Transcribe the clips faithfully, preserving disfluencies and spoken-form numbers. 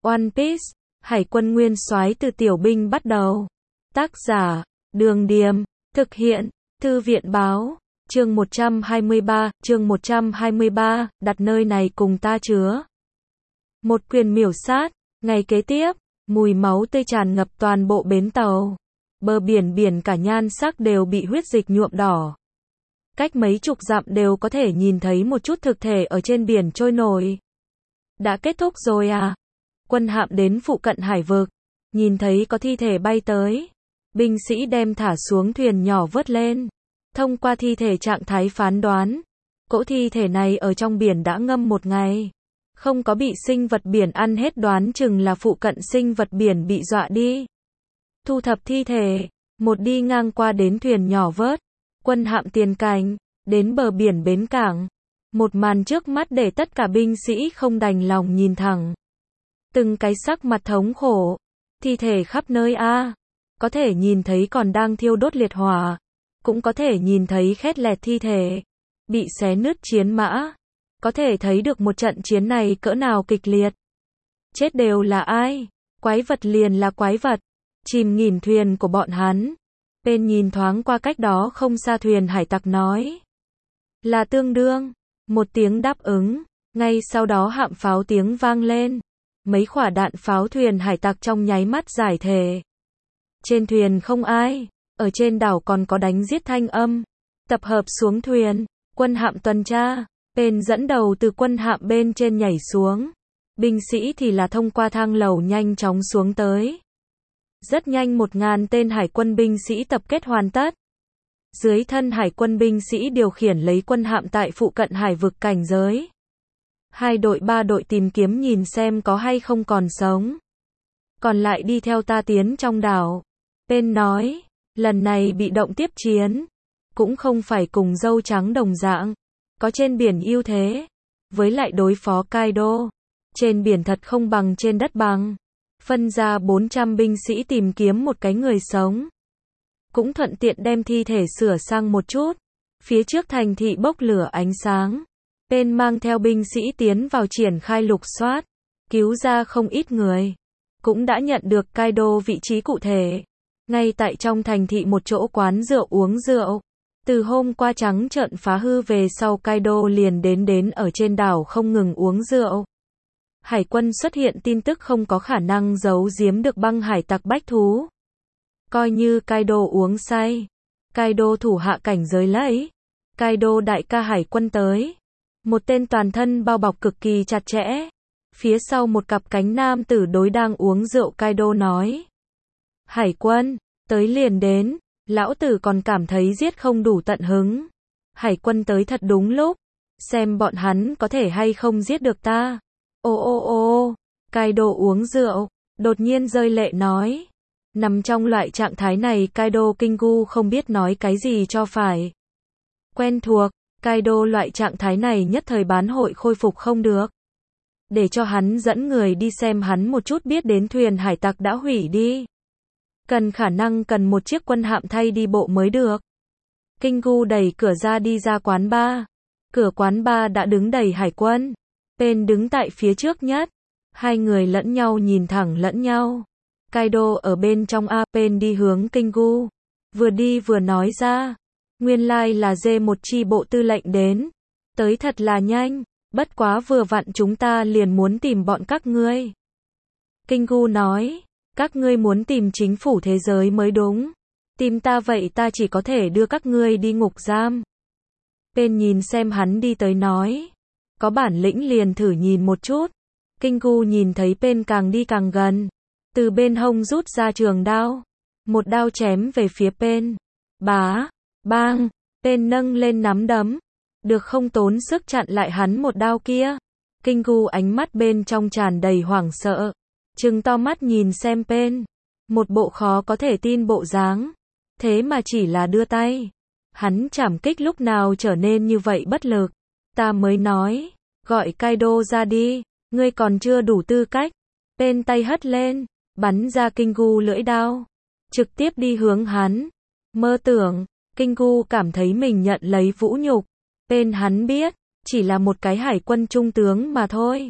One Piece, Hải quân nguyên soái từ tiểu binh bắt đầu. Tác giả, Đường Điềm, thực hiện, Thư viện báo, chương một trăm hai mươi ba, chương một trăm hai mươi ba, đặt nơi này cùng ta chứa. Một quyền miểu sát, ngày kế tiếp, mùi máu tươi tràn ngập toàn bộ bến tàu. Bờ biển biển cả nhan sắc đều bị huyết dịch nhuộm đỏ. Cách mấy chục dặm đều có thể nhìn thấy một chút thực thể ở trên biển trôi nổi. Đã kết thúc rồi à? Quân hạm đến phụ cận hải vực, nhìn thấy có thi thể bay tới. Binh sĩ đem thả xuống thuyền nhỏ vớt lên. Thông qua thi thể trạng thái phán đoán, cỗ thi thể này ở trong biển đã ngâm một ngày. Không có bị sinh vật biển ăn hết, đoán chừng là phụ cận sinh vật biển bị dọa đi. Thu thập thi thể, một đi ngang qua đến thuyền nhỏ vớt. Quân hạm tiền cảnh, đến bờ biển bến cảng. Một màn trước mắt để tất cả binh sĩ không đành lòng nhìn thẳng. Từng cái sắc mặt thống khổ. Thi thể khắp nơi a, à. Có thể nhìn thấy còn đang thiêu đốt liệt hỏa. Cũng có thể nhìn thấy khét lẹt thi thể. Bị xé nứt chiến mã. Có thể thấy được một trận chiến này cỡ nào kịch liệt. Chết đều là ai? Quái vật liền là quái vật. Chìm nghỉm thuyền của bọn hắn. Bên nhìn thoáng qua cách đó không xa thuyền hải tặc nói. Là tương đương. Một tiếng đáp ứng. Ngay sau đó hạm pháo tiếng vang lên. Mấy quả đạn pháo thuyền hải tặc trong nháy mắt giải thể. Trên thuyền không ai. Ở trên đảo còn có đánh giết thanh âm. Tập hợp xuống thuyền. Quân hạm tuần tra. Bên dẫn đầu từ quân hạm bên trên nhảy xuống. Binh sĩ thì là thông qua thang lầu nhanh chóng xuống tới. Rất nhanh một ngàn tên hải quân binh sĩ tập kết hoàn tất. Dưới thân hải quân binh sĩ điều khiển lấy quân hạm tại phụ cận hải vực cảnh giới. Hai đội ba đội tìm kiếm nhìn xem có hay không còn sống. Còn lại đi theo ta tiến trong đảo. Bên nói, lần này bị động tiếp chiến. Cũng không phải cùng dâu trắng đồng dạng. Có trên biển ưu thế. Với lại đối phó Kaido. Trên biển thật không bằng trên đất bằng. Phân ra bốn trăm binh sĩ tìm kiếm một cái người sống. Cũng thuận tiện đem thi thể sửa sang một chút. Phía trước thành thị bốc lửa ánh sáng. Bên mang theo binh sĩ tiến vào triển khai lục soát. Cứu ra không ít người. Cũng đã nhận được Kaido vị trí cụ thể. Ngay tại trong thành thị một chỗ quán rượu uống rượu. Từ hôm qua trắng trợn phá hư về sau Kaido liền đến đến ở trên đảo không ngừng uống rượu. Hải quân xuất hiện tin tức không có khả năng giấu giếm được băng hải tặc bách thú. Coi như Kaido uống say. Kaido thủ hạ cảnh giới lấy. Kaido đại ca hải quân tới. Một tên toàn thân bao bọc cực kỳ chặt chẽ. Phía sau một cặp cánh nam tử đối đang uống rượu Kaido nói. Hải quân, tới liền đến. Lão tử còn cảm thấy giết không đủ tận hứng. Hải quân tới thật đúng lúc. Xem bọn hắn có thể hay không giết được ta. Ô ô ô, Kaido uống rượu, đột nhiên rơi lệ nói. Nằm trong loại trạng thái này Kaido Kingu không biết nói cái gì cho phải. Quen thuộc, Kaido loại trạng thái này nhất thời bán hội khôi phục không được. Để cho hắn dẫn người đi xem hắn một chút biết đến thuyền hải tặc đã hủy đi. Cần khả năng cần một chiếc quân hạm thay đi bộ mới được. Kingu đẩy cửa ra đi ra quán bar. Cửa quán bar đã đứng đầy hải quân. Pen đứng tại phía trước nhất. Hai người lẫn nhau nhìn thẳng lẫn nhau. Kaido ở bên trong A, Pen đi hướng Kingu. Vừa đi vừa nói ra. Nguyên lai là dê một chi bộ tư lệnh đến. Tới thật là nhanh. Bất quá vừa vặn chúng ta liền muốn tìm bọn các ngươi. Kingu nói. Các ngươi muốn tìm chính phủ thế giới mới đúng. Tìm ta vậy ta chỉ có thể đưa các ngươi đi ngục giam. Pen nhìn xem hắn đi tới nói. Có bản lĩnh liền thử nhìn một chút. Kingu nhìn thấy Pen càng đi càng gần. Từ bên hông rút ra trường đao. Một đao chém về phía Pen. Bá, bang, Pen nâng lên nắm đấm. Được không tốn sức chặn lại hắn một đao kia. Kingu ánh mắt bên trong tràn đầy hoảng sợ. Trừng to mắt nhìn xem Pen. Một bộ khó có thể tin bộ dáng. Thế mà chỉ là đưa tay. Hắn chảm kích lúc nào trở nên như vậy bất lực. Ta mới nói, gọi Kaido ra đi, ngươi còn chưa đủ tư cách. Pen tay hất lên, bắn ra Kingu lưỡi đao, trực tiếp đi hướng hắn. Mơ tưởng, Kingu cảm thấy mình nhận lấy vũ nhục. Pen hắn biết, chỉ là một cái hải quân trung tướng mà thôi.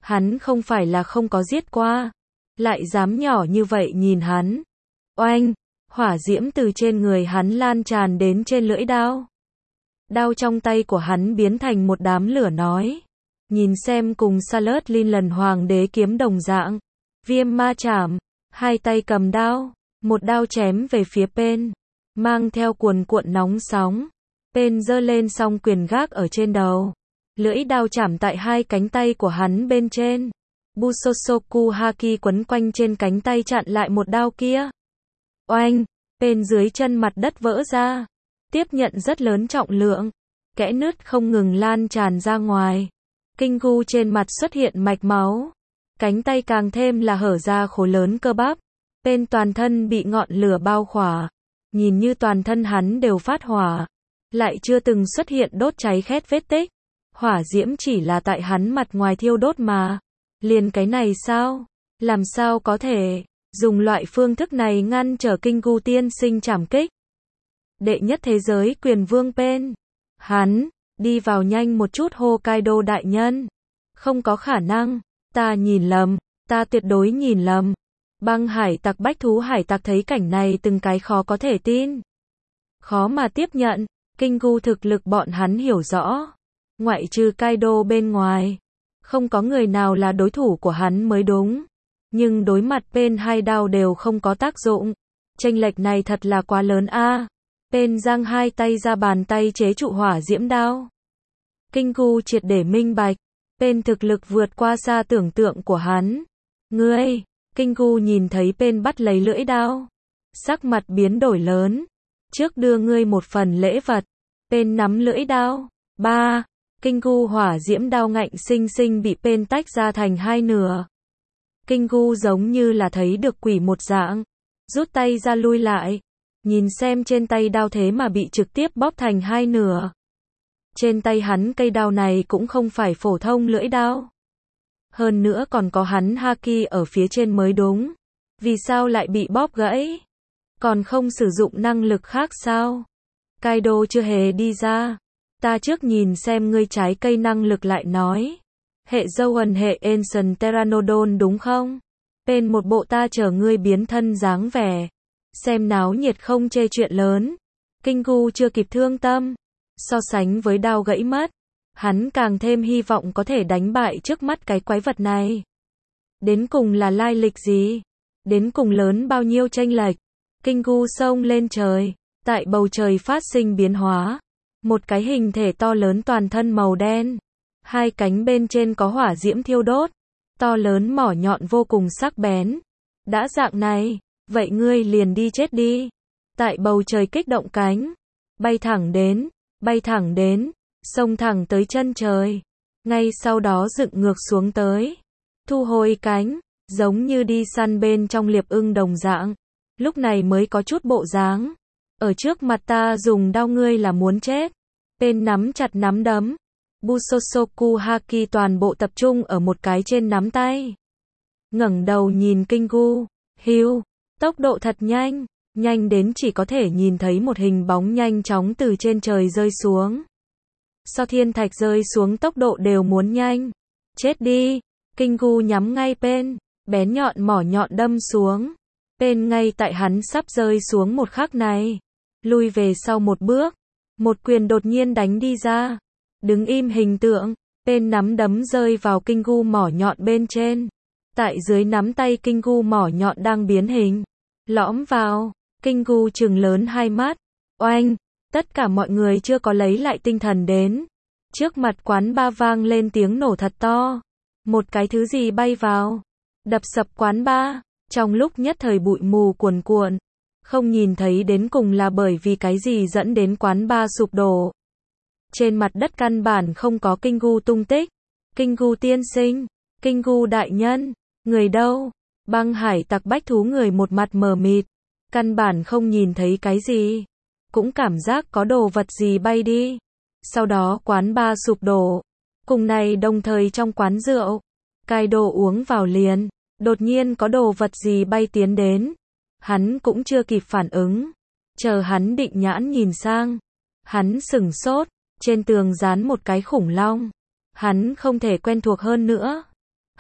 Hắn không phải là không có giết qua, lại dám nhỏ như vậy nhìn hắn. Oanh, hỏa diễm từ trên người hắn lan tràn đến trên lưỡi đao. Đao trong tay của hắn biến thành một đám lửa nói. Nhìn xem cùng Salad Linh lần hoàng đế kiếm đồng dạng. Viêm ma chảm, hai tay cầm đao, một đao chém về phía Pen, mang theo cuồn cuộn nóng sóng. Pen giơ lên song quyền gác ở trên đầu. Lưỡi đao chạm tại hai cánh tay của hắn bên trên. Busosoku Haki quấn quanh trên cánh tay chặn lại một đao kia. Oanh, Pen dưới chân mặt đất vỡ ra. Tiếp nhận rất lớn trọng lượng. Kẽ nứt không ngừng lan tràn ra ngoài. Kingu trên mặt xuất hiện mạch máu. Cánh tay càng thêm là hở ra khối lớn cơ bắp. Pen toàn thân bị ngọn lửa bao khỏa. Nhìn như toàn thân hắn đều phát hỏa. Lại chưa từng xuất hiện đốt cháy khét vết tích. Hỏa diễm chỉ là tại hắn mặt ngoài thiêu đốt mà. Liền cái này sao? Làm sao có thể dùng loại phương thức này ngăn trở Kingu tiên sinh trảm kích? Đệ nhất thế giới quyền vương Pen. Hắn, đi vào nhanh một chút Hokkaido đại nhân. Không có khả năng, ta nhìn lầm, ta tuyệt đối nhìn lầm. Băng hải tặc bách thú hải tặc thấy cảnh này từng cái khó có thể tin. Khó mà tiếp nhận, Kingu thực lực bọn hắn hiểu rõ. Ngoại trừ Kaido bên ngoài, không có người nào là đối thủ của hắn mới đúng. Nhưng đối mặt Pen hai đao đều không có tác dụng. Chênh lệch này thật là quá lớn a. À. Pen giang hai tay ra bàn tay chế trụ hỏa diễm đao. Kingu triệt để minh bạch. Pen thực lực vượt qua xa tưởng tượng của hắn. Ngươi, Kingu nhìn thấy Pen bắt lấy lưỡi đao. Sắc mặt biến đổi lớn. Trước đưa ngươi một phần lễ vật. Pen nắm lưỡi đao. Ba. Kingu hỏa diễm đao ngạnh sinh sinh bị Pen tách ra thành hai nửa. Kingu giống như là thấy được quỷ một dạng. Rút tay ra lui lại. Nhìn xem trên tay đao thế mà bị trực tiếp bóp thành hai nửa. Trên tay hắn cây đao này cũng không phải phổ thông lưỡi đao. Hơn nữa còn có hắn haki ở phía trên mới đúng. Vì sao lại bị bóp gãy? Còn không sử dụng năng lực khác sao? Kaido chưa hề đi ra. Ta trước nhìn xem ngươi trái cây năng lực lại nói. Hệ dâu ẩn hệ Ancient Pteranodon đúng không? Pen một bộ ta chờ ngươi biến thân dáng vẻ. Xem náo nhiệt không chê chuyện lớn. Kingu chưa kịp thương tâm. So sánh với đao gãy mất. Hắn càng thêm hy vọng có thể đánh bại trước mắt cái quái vật này. Đến cùng là lai lịch gì? Đến cùng lớn bao nhiêu chênh lệch? Kingu xông lên trời. Tại bầu trời phát sinh biến hóa. Một cái hình thể to lớn toàn thân màu đen. Hai cánh bên trên có hỏa diễm thiêu đốt. To lớn mỏ nhọn vô cùng sắc bén. Đã dạng này, vậy ngươi liền đi chết đi. Tại bầu trời kích động cánh. Bay thẳng đến, bay thẳng đến, xông thẳng tới chân trời. Ngay sau đó dựng ngược xuống tới. Thu hồi cánh, giống như đi săn bên trong liệp ưng đồng dạng. Lúc này mới có chút bộ dáng. Ở trước mặt ta dùng đao ngươi là muốn chết. Pen nắm chặt nắm đấm. Busosoku Haki toàn bộ tập trung ở một cái trên nắm tay. Ngẩng đầu nhìn Kingu. Hiu, tốc độ thật nhanh. Nhanh đến chỉ có thể nhìn thấy một hình bóng nhanh chóng từ trên trời rơi xuống. So thiên thạch rơi xuống tốc độ đều muốn nhanh. Chết đi. Kingu nhắm ngay Pen. Bén nhọn mỏ nhọn đâm xuống. Pen ngay tại hắn sắp rơi xuống một khắc này. Lui về sau một bước. Một quyền đột nhiên đánh đi ra. Đứng im hình tượng. Pen nắm đấm rơi vào Kingu mỏ nhọn bên trên. Tại dưới nắm tay Kingu mỏ nhọn đang biến hình. Lõm vào. Kingu trừng lớn hai mắt. Oanh. Tất cả mọi người chưa có lấy lại tinh thần đến. Trước mặt quán ba vang lên tiếng nổ thật to. Một cái thứ gì bay vào. Đập sập quán ba. Trong lúc nhất thời bụi mù cuồn cuộn. Không nhìn thấy đến cùng là bởi vì cái gì dẫn đến quán ba sụp đổ. Trên mặt đất căn bản không có Kingu tung tích. Kingu tiên sinh. Kingu đại nhân. Người đâu? Băng hải tặc bách thú người một mặt mờ mịt. Căn bản không nhìn thấy cái gì. Cũng cảm giác có đồ vật gì bay đi. Sau đó quán ba sụp đổ. Cùng này đồng thời trong quán rượu. Kaido uống vào liền. Đột nhiên có đồ vật gì bay tiến đến. Hắn cũng chưa kịp phản ứng. Chờ hắn định nhãn nhìn sang. Hắn sửng sốt. Trên tường dán một cái khủng long. Hắn không thể quen thuộc hơn nữa.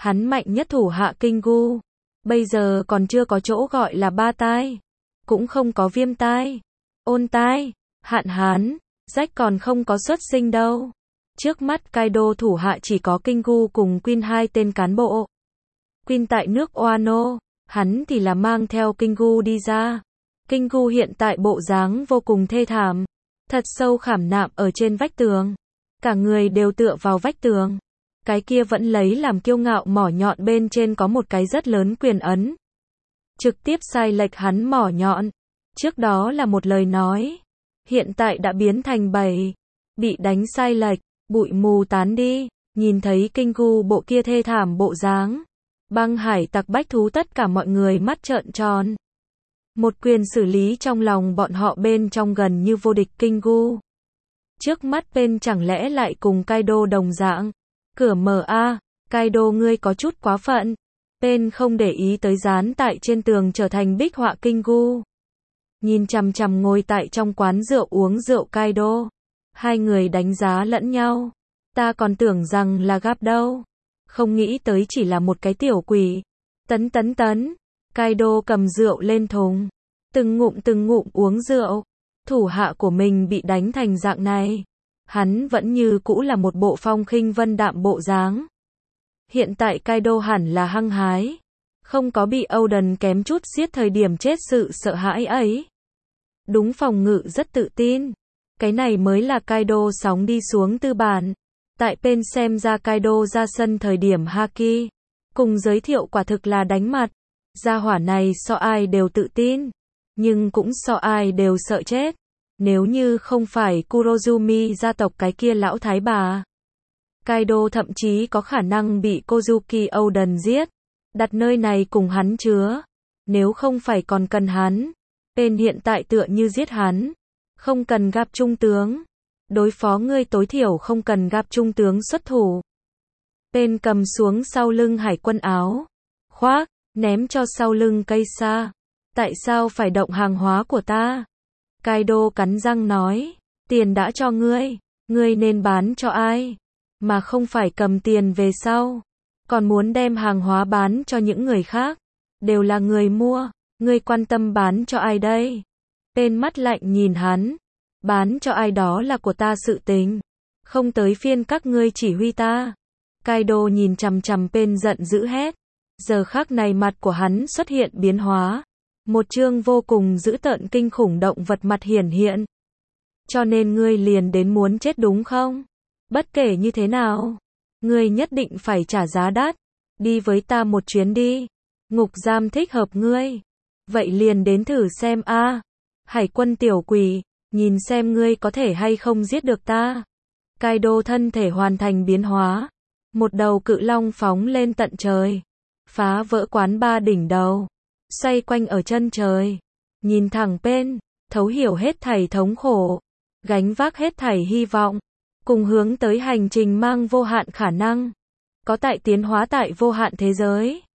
Hắn mạnh nhất thủ hạ Kinh Gu. Bây giờ còn chưa có chỗ gọi là ba tai. Cũng không có viêm tai, ôn tai, hạn hán, rách còn không có xuất sinh đâu. Trước mắt Kaido thủ hạ chỉ có Kinh Gu cùng Queen hai tên cán bộ. Queen tại nước Wano, hắn thì là mang theo Kinh Gu đi ra. Kinh Gu hiện tại bộ dáng vô cùng thê thảm, thật sâu khảm nạm ở trên vách tường. Cả người đều tựa vào vách tường. Cái kia vẫn lấy làm kiêu ngạo mỏ nhọn bên trên có một cái rất lớn quyền ấn. Trực tiếp sai lệch hắn mỏ nhọn. Trước đó là một lời nói. Hiện tại đã biến thành bảy. Bị đánh sai lệch, bụi mù tán đi. Nhìn thấy Kinh Gu bộ kia thê thảm bộ dáng. Băng hải tặc bách thú tất cả mọi người mắt trợn tròn. Một quyền xử lý trong lòng bọn họ bên trong gần như vô địch Kinh Gu. Trước mắt bên chẳng lẽ lại cùng Kaido đồng dạng. Cửa mở a, Kaido ngươi có chút quá phận. Bên không để ý tới dán tại trên tường trở thành bích họa Kinh Gu. Nhìn chằm chằm ngồi tại trong quán rượu uống rượu Kaido. Hai người đánh giá lẫn nhau. Ta còn tưởng rằng là gặp đâu. Không nghĩ tới chỉ là một cái tiểu quỷ. Tấn tấn tấn. Kaido cầm rượu lên thùng. Từng ngụm từng ngụm uống rượu. Thủ hạ của mình bị đánh thành dạng này. Hắn vẫn như cũ là một bộ phong khinh vân đạm bộ dáng. Hiện tại Kaido hẳn là hăng hái. Không có bị Oden kém chút giết thời điểm chết sự sợ hãi ấy. Đúng phòng ngự rất tự tin. Cái này mới là Kaido sóng đi xuống tư bản. Tại bên xem ra Kaido ra sân thời điểm Haki. Cùng giới thiệu quả thực là đánh mặt. Gia hỏa này so ai đều tự tin. Nhưng cũng so ai đều sợ chết. Nếu như không phải Kurozumi gia tộc cái kia lão thái bà. Kaido thậm chí có khả năng bị Kozuki Oden giết. Đặt nơi này cùng hắn chứa. Nếu không phải còn cần hắn. Bên hiện tại tựa như giết hắn. Không cần gặp trung tướng. Đối phó ngươi tối thiểu không cần gặp trung tướng xuất thủ. Bên cầm xuống sau lưng hải quân áo. Khoác, ném cho sau lưng cây sa. Tại sao phải động hàng hóa của ta? Kaido cắn răng nói. Tiền đã cho ngươi. Ngươi nên bán cho ai? Mà không phải cầm tiền về sau. Còn muốn đem hàng hóa bán cho những người khác. Đều là người mua. Ngươi quan tâm bán cho ai đây? Bên mắt lạnh nhìn hắn. Bán cho ai đó là của ta sự tình. Không tới phiên các ngươi chỉ huy ta. Kaido nhìn chằm chằm bên giận dữ hét. Giờ khắc này mặt của hắn xuất hiện biến hóa. Một chương vô cùng dữ tợn kinh khủng động vật mặt hiển hiện. Cho nên ngươi liền đến muốn chết đúng không? Bất kể như thế nào, ngươi nhất định phải trả giá đắt. Đi với ta một chuyến đi. Ngục giam thích hợp ngươi. Vậy liền đến thử xem a. À. Hải quân tiểu quỷ, nhìn xem ngươi có thể hay không giết được ta. Kaido thân thể hoàn thành biến hóa. Một đầu cự long phóng lên tận trời. Phá vỡ quán ba đỉnh đầu. Xoay quanh ở chân trời. Nhìn thẳng bên, thấu hiểu hết thảy thống khổ. Gánh vác hết thảy hy vọng. Cùng hướng tới hành trình mang vô hạn khả năng. Có tại tiến hóa tại vô hạn thế giới.